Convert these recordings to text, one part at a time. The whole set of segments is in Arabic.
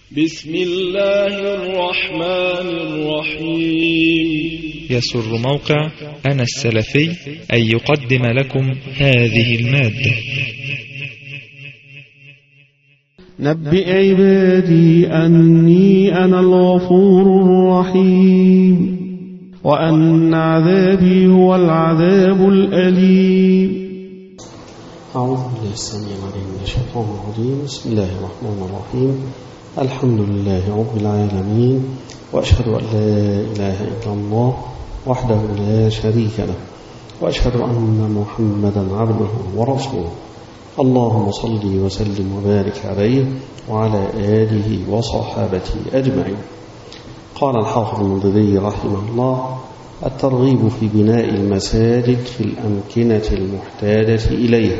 بسم الله الرحمن الرحيم. يسر موقع أنا السلفي أن يقدم لكم هذه المادة. نبئ عبادي أني أنا الغفور الرحيم وأن عذابي هو العذاب الأليم. أعوذ بالله السميع العليم من الشيطان الرجيم. بسم الله الرحمن الرحيم. الحمد لله رب العالمين، وأشهد أن لا إله إلا الله وحده لا شريك له، وأشهد أن محمدا عبده ورسوله. اللهم صل وسلم وبارك عليه وعلى آله وصحابته أجمعين. قال الحافظ المنذري رحمه الله: الترغيب في بناء المساجد في الأمكنة المحتاجة إليه.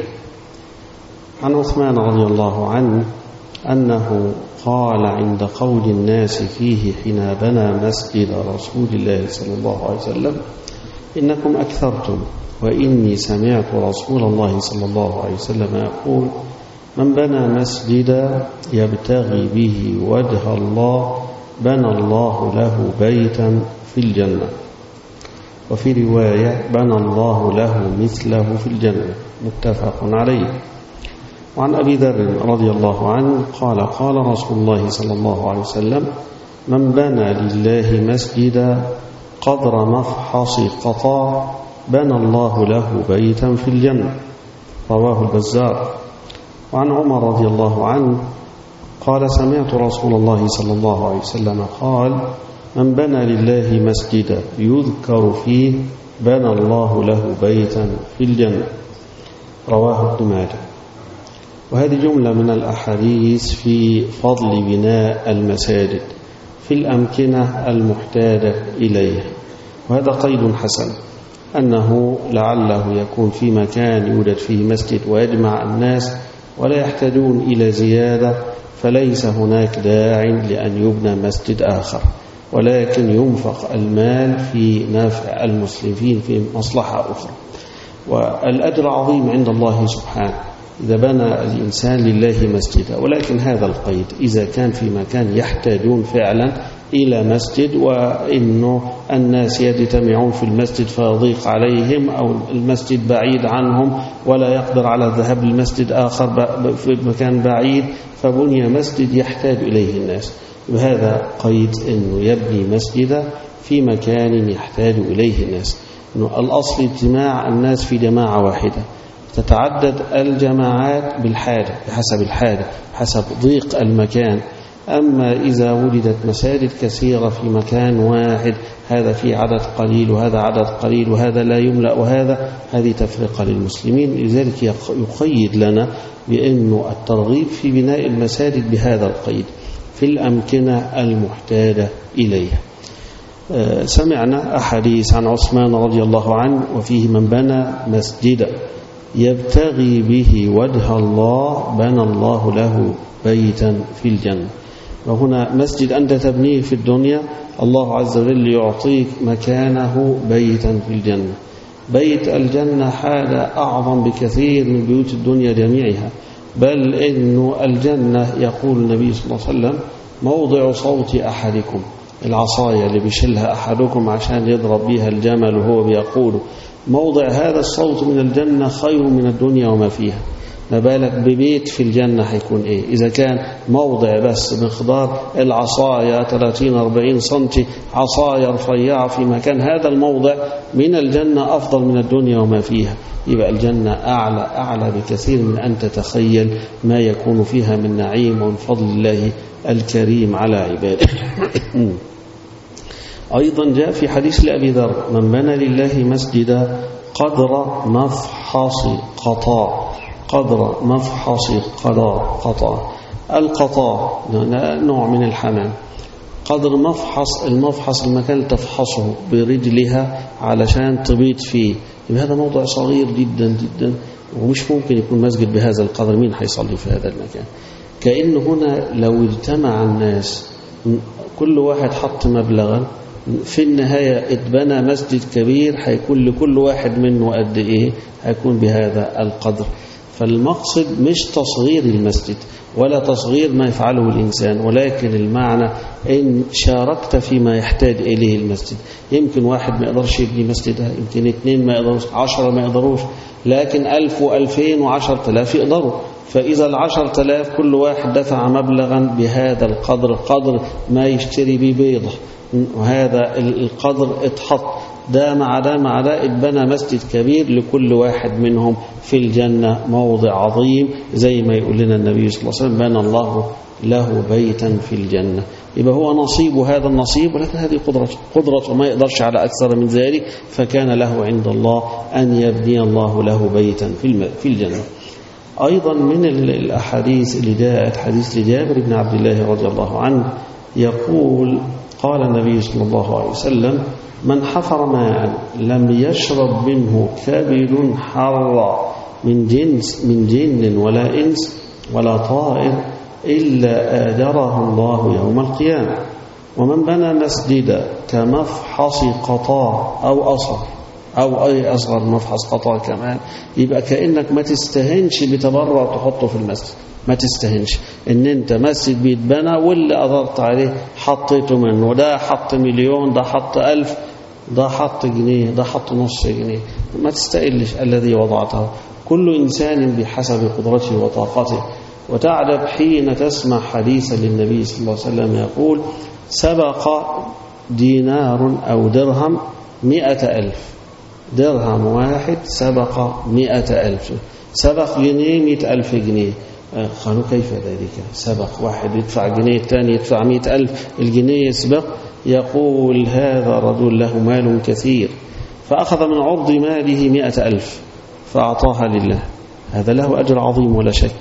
عن عثمان رضي الله عنه أنه قال عند قول الناس فيه حين بنى مسجد رسول الله صلى الله عليه وسلم: إنكم أكثرتم، وإني سمعت رسول الله صلى الله عليه وسلم يقول: من بنى مسجدا يبتغي به وجه الله بنى الله له بيتا في الجنة. وفي رواية: بنى الله له مثله في الجنة. متفق عليه. وعن أبي ذر رضي الله عنه قال: قال رسول الله صلى الله عليه وسلم: من بنى لله مسجدا قدر مفحص قطاع بنى الله له بيتا في الجنة. رواه البزار. وعن عمر رضي الله عنه قال: سمعت رسول الله صلى الله عليه وسلم قال: من بنى لله مسجدا يذكر فيه بنى الله له بيتا في الجنة. رواه ابن ماجه. وهذه جملة من الأحاديث في فضل بناء المساجد في الأمكنة المحتاجة إليه. وهذا قيد حسن، أنه لعله يكون في مكان يوجد فيه مسجد ويجمع الناس ولا يحتاجون إلى زيادة، فليس هناك داع لأن يبنى مسجد آخر، ولكن ينفق المال في نفع المسلمين في مصلحة أخرى. والأجر عظيم عند الله سبحانه إذا بنى الإنسان لله مسجدا، ولكن هذا القيد إذا كان في مكان يحتاجون فعلا إلى مسجد، وإنه الناس يجتمعون في المسجد فيضيق عليهم، أو المسجد بعيد عنهم ولا يقدر على الذهاب للمسجد آخر في مكان بعيد، فبني مسجد يحتاج إليه الناس. وهذا قيد أنه يبني مسجدا في مكان يحتاج إليه الناس. إنه الأصل اجتماع الناس في جماعة واحدة، تتعدد الجماعات بالحاجة، بحسب الحاجة، حسب ضيق المكان. أما إذا وجدت مساجد كثيرة في مكان واحد، هذا فيه عدد قليل وهذا عدد قليل وهذا لا يملأ وهذا، هذه تفرقة للمسلمين. لذلك يقيد لنا بأنه الترغيب في بناء المساجد بهذا القيد في الأمكنة المحتاجة إليها. سمعنا أحاديث عن عثمان رضي الله عنه وفيه: من بنى مسجدا يبتغي به وجه الله بنى الله له بيتا في الجنة. وهنا مسجد أنت تبنيه في الدنيا، الله عز وجل يعطيك مكانه بيتا في الجنة. بيت الجنة حاجة أعظم بكثير من بيوت الدنيا جميعها، بل إنه الجنة يقول النبي صلى الله عليه وسلم: موضع صوت أحدكم، العصاية اللي بيشيلها أحدكم عشان يضرب بها الجمل وهو بيقول، موضع هذا الصوت من الجنة خير من الدنيا وما فيها. ما بالك ببيت في الجنة هيكون إيه؟ إذا كان موضع بس مقدار العصاية 30-40 سنتي، عصاية رفيعة في مكان، هذا الموضع من الجنة أفضل من الدنيا وما فيها. يبقى الجنة أعلى بكثير من أن تتخيل ما يكون فيها من نعيم ومن فضل الله الكريم على عباده. أيضا جاء في حديث لأبي ذر: من بنى لله مسجدا قدر مفحص قطاع. قدر مفحص قطاع. القطاع نوع من الحمام. قدر المفحص المكان تفحصه برجلها علشان تبيض فيه. هذا موضوع صغير جدا جدا، ومش ممكن يكون مسجد بهذا القدر. مين هيصلي في هذا المكان؟ كأن هنا لو اجتمع الناس كل واحد حط مبلغا، في النهاية اتبنى مسجد كبير، هيكون لكل واحد منه قد إيه؟ هيكون بهذا القدر. فالمقصد مش تصغير المسجد ولا تصغير ما يفعله الإنسان، ولكن المعنى إن شاركت فيما يحتاج إليه المسجد. يمكن واحد ما يقدرش يبني مسجدها، يمكن 2 ما يقدروش، 10 ما يقدروش، لكن 1000 و2000 و10,000 يقدروا. فإذا 10,000 كل واحد دفع مبلغا بهذا القدر، قدر ما يشتري به بيضة، وهذا القدر اتحط ده مع ده مع ده، اتبنى مسجد كبير لكل واحد منهم في الجنة موضع عظيم، زي ما يقول لنا النبي صلى الله عليه وسلم: بنى الله له بيتا في الجنة. يبقى هو نصيب هذا النصيب، ولكن هذه قدرة وما يقدرش على أكثر من ذلك، فكان له عند الله أن يبني الله له بيتا في الجنة. أيضا من الأحاديث اللي جاءت حديث لجابر بن عبد الله رضي الله عنه يقول: قال النبي صلى الله عليه وسلم: من حفر ماء لم يشرب منه كبد حر من جن ولا إنس ولا طائر إلا آجره الله يوم القيامة. ومن بنى مسجدا كمفحص قطاع أو أصغر، أو أي أصغر مفحص قطاع كمان، يبقى كأنك ما تستهنش بتبرع تحطه في المسجد، ما تستهنش ان انت مسجد بيتبنى واللي قدرت عليه حطيته منه، ده حط 1,000,000، ده حط 1000، ده حط جنيه، ده حط نص جنيه، ما تستقلش الذي وضعته. كل إنسان بحسب قدرته وطاقته. وتعجب حين تسمع حديثا للنبي صلى الله عليه وسلم يقول: سبق دينار أو درهم 100,000، درهم واحد سبق 100,000، سبق جنيه 100,000 جنيه. قالوا: كيف ذلك؟ سبق واحد يدفع جنيه، الثاني يدفع 100,000، الجنيه يسبق. يقول: هذا رجل له مال كثير فأخذ من عرض ماله 100,000 فأعطاها لله، هذا له أجر عظيم ولا شك.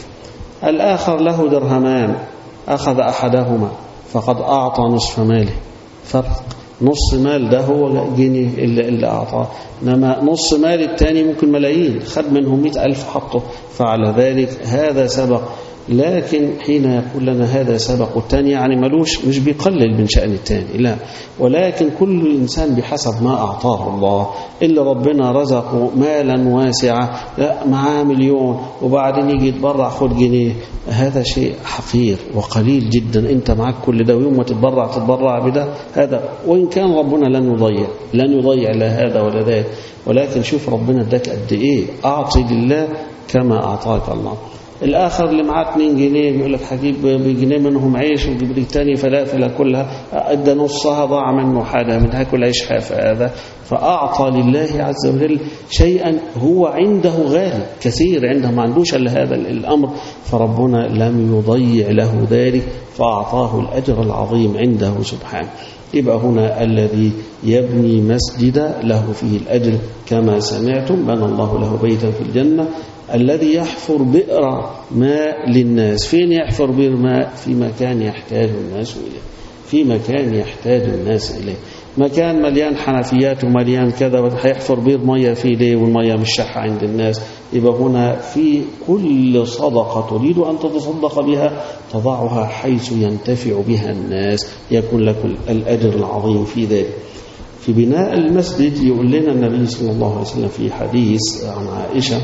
الآخر له درهمان أخذ أحدهما فقد أعطى نصف ماله، فرق نص مال ده هو جنيه اللي أعطاه، إنما نص مال الثاني ممكن ملايين، خد منهم 100,000 حطه، فعلى ذلك هذا سبق. لكن حين يقول لنا هذا سبق والثاني يعني ملوش، مش بيقلل من شأن الثاني، لا، ولكن كل إنسان بحسب ما أعطاه الله. إلا ربنا رزقه مالا واسعا، لا معاه 1,000,000 وبعدين يجي يتبرع خد جنيه، هذا شيء حقير وقليل جدا. أنت معك كل ده ويوم ما تتبرع بده، هذا وإن كان ربنا لن يضيع لا هذا ولا ذاك، ولكن شوف ربنا اداك قد إيه، أعطي لله كما أعطاك الله. الآخر اللي معاه 2 جنيه يقول لك هجيب بجنيه منهم عيش وجيب لي تاني فلافل كلها، ادى نصها ضاع منه حاجة من هاكل عيش حافة، هذا فأعطى لله عز وجل شيئا هو عنده غالي كثير، عنده ما عندوش إلا هذا الأمر، فربنا لم يضيع له ذلك فأعطاه الأجر العظيم عنده سبحانه. يبقى هنا الذي يبني مسجد له فيه الأجر كما سمعتم: بنى الله له بيتا في الجنة. الذي يحفر بئر ماء للناس، فين يحفر بئر ماء؟ في مكان يحتاج الناس إليه، في مكان يحتاج الناس إليه، مكان مليان حنفيات ومليان كذا، هيحفر بئر مية فيه ليه والمية مش شحة عند الناس؟ يبقى هنا في كل صدقة تريد أن تتصدق بها تضعها حيث ينتفع بها الناس، يكون لك الأجر العظيم في ذلك. في بناء المسجد يقول لنا النبي صلى الله عليه وسلم في حديث عن عائشة: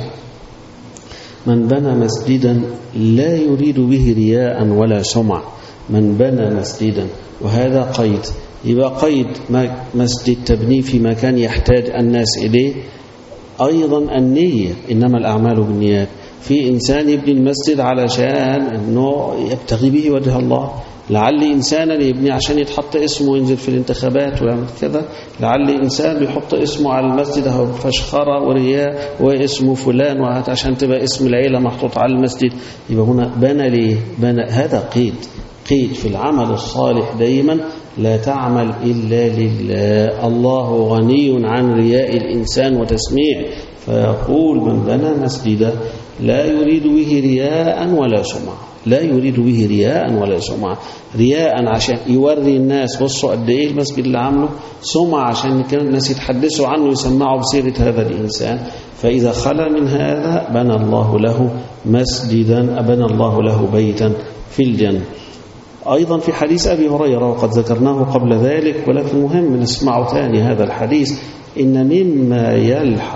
من بنى مسجدا لا يريد به رياء ولا سمعة، من بنى مسجدا، وهذا قيد. يبقى قيد مسجد تبنيه في مكان يحتاج الناس إليه. أيضا النية، إنما الأعمال بالنيات. في إنسان يبني المسجد علشان أنه يبتغي به وجه الله، لعل إنسانا يبني عشان يتحط اسمه وينزل في الانتخابات ويعمل كذا، لعل إنسان يحط اسمه على المسجد أو فشخرة ورياء واسمه فلان عشان تبقى اسم العيلة محطوط على المسجد. يبقى هنا بنى ليه؟ بنى، هذا قيد في العمل الصالح دائما لا تعمل إلا لله، الله غني عن رياء الإنسان وتسميع، فيقول: من بنى مسجدا لا يريد به رياء ولا سمعة، لا يريد به رياء ولا سمعة. رياء عشان يوري الناس بصوا قد ايه المسجد اللي عامله، سمعة عشان كان الناس يتحدثوا عنه ويسمعوا بسيرة هذا الإنسان. فإذا خلى من هذا بنى الله له مسجدا، بنى الله له بيتا في الجنة. أيضا في حديث أبي هريرة وقد ذكرناه قبل ذلك ولكن مهم نسمعه ثاني هذا الحديث: إن مما يلحق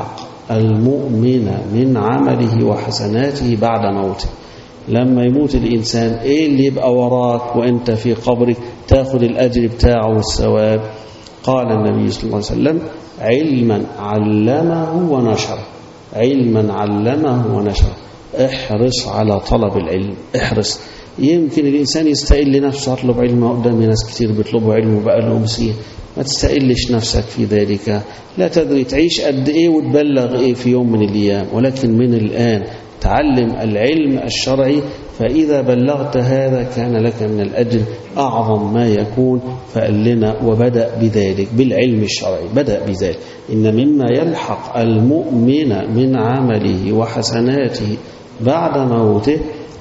المؤمن من عمله وحسناته بعد موته. لما يموت الإنسان إيه اللي يبقى وراك وإنت في قبرك تاخد الأجر بتاعه والثواب؟ قال النبي صلى الله عليه وسلم: علما علمه ونشره. علما علمه ونشره. احرص على طلب العلم، احرص. يمكن الإنسان يستقل لنفسه، أطلب علم قدام ناس كتير بيطلبوا علم وبقى لهم سنين، ما تستقلش نفسك في ذلك. لا تدري تعيش قد إيه وتبلغ إيه في يوم من الأيام، ولكن من الآن تعلم العلم الشرعي، فإذا بلغت هذا كان لك من الأجر أعظم ما يكون. فقال لنا: وبدأ بذلك بالعلم الشرعي، بدأ بذلك. إن مما يلحق المؤمن من عمله وحسناته بعد موته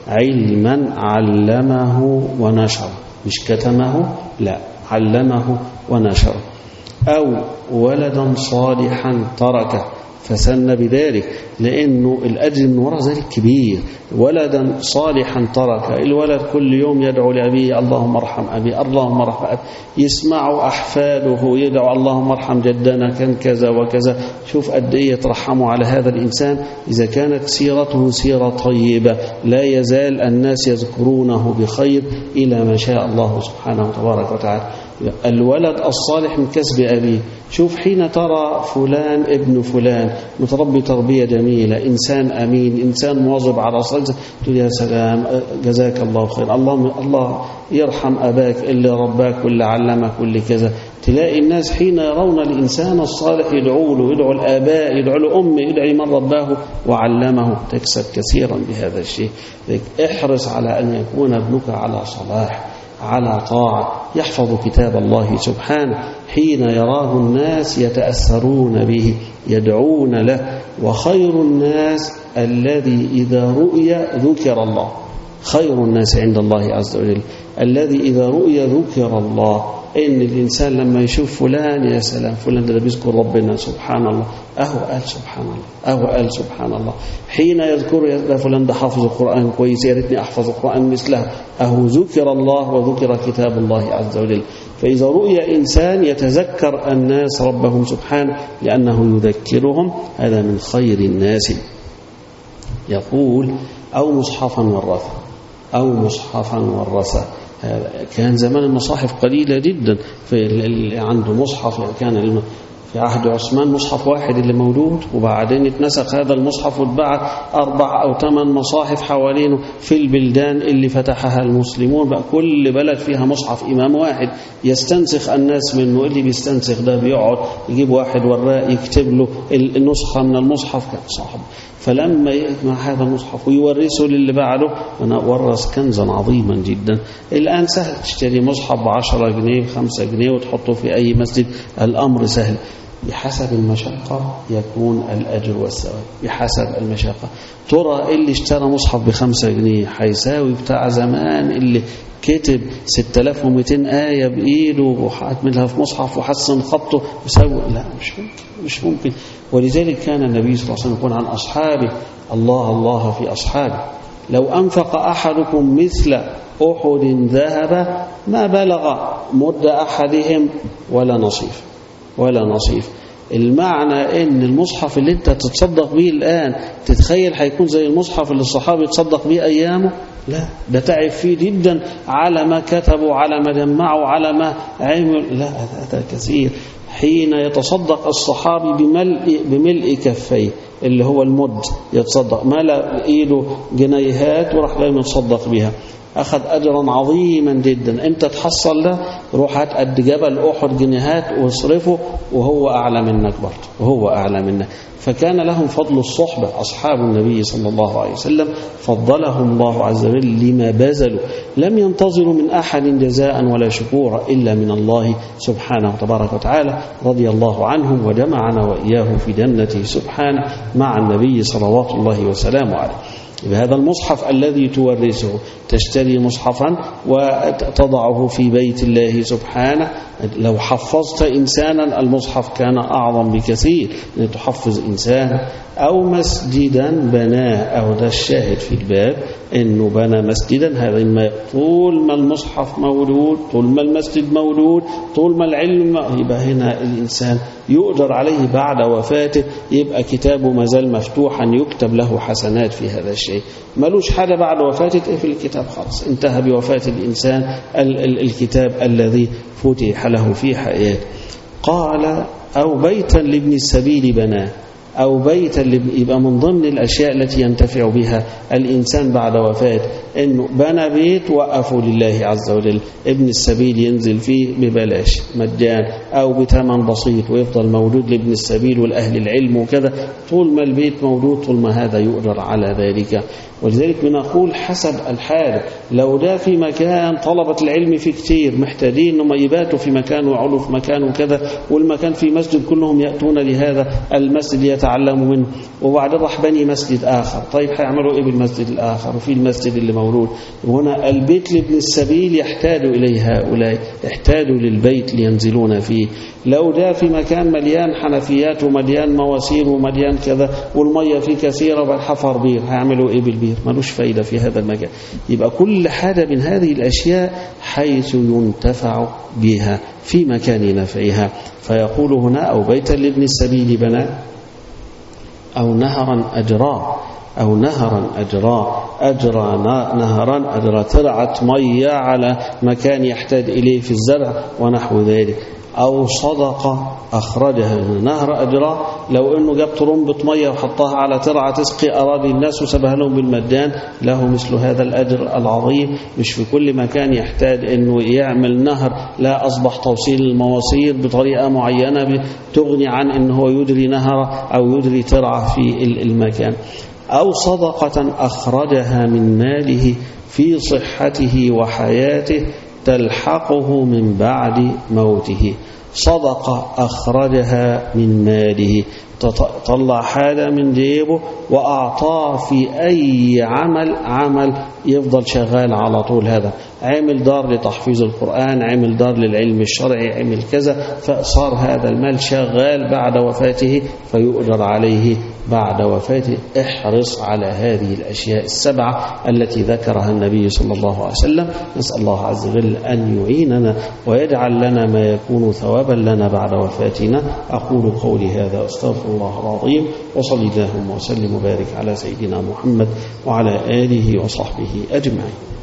علما علمه ونشره، مش كتمه، لا، علمه ونشره. أو ولدا صالحا تركه فسن بذلك، لأنه الأجر من وراء ذلك كبير. ولدا صالحا ترك، الولد كل يوم يدعو لأبيه: اللهم ارحم أبي، اللهم ارحم أبي. يسمع أحفاده يدعو: اللهم ارحم جدنا كان كذا وكذا. شوف قد إيه يترحموا على هذا الإنسان. إذا كانت سيرته سيرة طيبة لا يزال الناس يذكرونه بخير إلى ما شاء الله سبحانه وتبارك وتعالى. الولد الصالح من كسب أبيه. شوف حين ترى فلان ابن فلان متربي تربية جميلة، إنسان أمين، إنسان مواظب على صلاة، تقول: يا سلام، جزاك الله خير، الله يرحم أباك اللي رباك واللي علمك واللي كذا. تلاقي الناس حين يرون الإنسان الصالح يدعوا له، يدعوا الآباء، يدعوا لأمه، يدعي من رباه وعلمه. تكسب كثيرا بهذا الشيء. احرص على أن يكون ابنك على صلاح، على طاعة، يحفظ كتاب الله سبحانه. حين يراه الناس يتأثرون به، يدعون له. وخير الناس الذي إذا رؤي ذكر الله. خير الناس عند الله عز وجل الذي إذا رؤي ذكر الله. إن الإنسان لما يشوف فلان: يا سلام، فلان ده بيذكر ربنا، سبحان الله، قال سبحان الله، قال سبحان الله. حين يذكر: يا فلان ده حافظ القرآن كويس، يا ريتني أحفظ القرآن مثله. ذكر الله وذكر كتاب الله عز وجل. فإذا رؤي إنسان يتذكر الناس ربهم سبحانه لأنه يذكرهم، هذا من خير الناس. يقول: أو مصحفا ورثه. كان زمان المصاحف قليلة جدا، في اللي عنده مصحف كان في عهد عثمان مصحف واحد اللي موجود، وبعدين اتنسخ هذا المصحف واتباع 4 أو 8 مصاحف حوالينه في البلدان اللي فتحها المسلمون. بقى كل بلد فيها مصحف إمام واحد يستنسخ الناس منه. اللي بيستنسخ ده بيقعد يجيب واحد وراء يكتب له النسخة من المصحف، كان صاحب. فلما يجمع هذا المصحف ويورثه للي بعده، أنا ورث كنزا عظيما جدا. الآن سهل تشتري مصحف ب10 جنيه ب5 جنيه وتحطه في أي مسجد، الأمر سهل. بحسب المشقة يكون الأجر والثواب، بحسب المشقة. ترى اللي اشترى مصحف ب5 جنيه هيساوي بتاع زمان اللي كتب 6200 آية بإيده وحاتملها في مصحف وحسن خطه يساوي؟ لا، مش ممكن. ولذلك كان النبي صلى الله عليه وسلم يقول عن أصحابه: الله في أصحابه لو أنفق أحدكم مثل أحد ذهب ما بلغ مد أحدهم ولا نصيف. المعنى ان المصحف اللي انت تتصدق به الآن تتخيل هيكون زي المصحف اللي الصحابي يتصدق به أيامه؟ لا، ده تعب فيه جدا على ما كتبوا، على ما جمعوا، على ما عمل. لا، هذا كثير. حين يتصدق الصحابي بملء كفيه اللي هو المد، يتصدق ملأ ايده جنيهات وراح جاي متصدق بها، أخذ أجرا عظيما جدا. أنت تحصل له، روح هات قد جبل أحد جنيهات واصرفه وهو أعلى منك برضه، فكان لهم فضل الصحبة. أصحاب النبي صلى الله عليه وسلم فضلهم الله عز وجل لما بذلوا، لم ينتظروا من أحد جزاء ولا شكورا إلا من الله سبحانه وتبارك وتعالى. رضي الله عنهم وجمعنا وإياه في جنته سبحانه مع النبي صلوات الله وسلامه عليه. هذا المصحف الذي تورثه، تشتري مصحفا وتضعه في بيت الله سبحانه. لو حفظت إنسانا المصحف كان أعظم بكثير أن تحفظ إنسان. أو مسجدا بناه، أو ده الشاهد في الباب أنه بنى مسجدا. هذا ما طول ما المصحف موجود، طول ما المسجد موجود، طول ما العلم، يبقى هنا الإنسان يؤجر عليه بعد وفاته، يبقى كتابه ما زال مفتوحا، يكتب له حسنات في هذا الشيء. ملوش حاجة بعد وفاته تقفل الكتاب خلاص، انتهى بوفاة الإنسان الكتاب الذي فتح له في حياته. قال أو بيتا لابن السبيل بناه، أو بيتا يبقى من ضمن الأشياء التي ينتفع بها الإنسان بعد وفاته إنه بنى بيت وقفوا لله عز وجل، ابن السبيل ينزل فيه ببلاش مجان أو بثمن بسيط، ويفضل موجود لابن السبيل والأهل العلم وكذا. طول ما البيت موجود طول ما هذا يؤجر على ذلك. ولذلك بنقول حسب الحال، لو ده في مكان طلبة العلم فيه كتير محتاجين انهم يباتوا في مكان ويقعدوا في مكان وكذا، والمكان في مسجد كلهم يأتون لهذا المسجد يتعلموا منه، وبعدين راح بني مسجد آخر. طيب هيعملوا ايه بالمسجد الآخر وفي المسجد اللي موجود؟ هنا البيت لابن السبيل يحتاج إليه هؤلاء، يحتاجوا للبيت لينزلون فيه. لو ده في مكان مليان حنفيات ومليان مواسير ومليان كذا والمية فيه كثيرة والحفر بير، هيعملوا ايه بالبير؟ ملوش فايدة في هذا المكان. يبقى كل حاجة من هذه الأشياء حيث ينتفع بها في مكان نفعها. فيقول هنا أو بيتا لابن السبيل بناه، أو نهرا أجراه، أو نهرا أجراه، أجرى نهرا، أجرى ترعة مية على مكان يحتاج إليه في الزرع ونحو ذلك. أو صدقة أخرجها من نهر أجراه، لو أنه جاب طرمبة مية وحطها على ترعة تسقي أراضي الناس وسبها لهم بالمجان، له مثل هذا الأجر العظيم. مش في كل مكان يحتاج أنه يعمل نهر، لا أصبح توصيل المواسير بطريقة معينة تغني عن أنه يدري نهر أو يدري ترعة في المكان. أو صدقة أخرجها من ماله في صحته وحياته تلحقه من بعد موته. صدقة أخرجها من ماله، طلع حاجة من جيبه وأعطاه في أي عمل يفضل شغال على طول. هذا عمل دار لتحفيظ القرآن، عمل دار للعلم الشرعي، عمل كذا، فصار هذا المال شغال بعد وفاته فيؤجر عليه بعد وفاته. احرص على هذه الأشياء السبعة التي ذكرها النبي صلى الله عليه وسلم. نسأل الله عز وجل أن يعيننا ويجعل لنا ما يكون ثوابا لنا بعد وفاتنا. أقول قولي هذا أستغفر الله العظيم، وصلي اللهم وسلم وبارك على سيدنا محمد وعلى آله وصحبه أجمعين.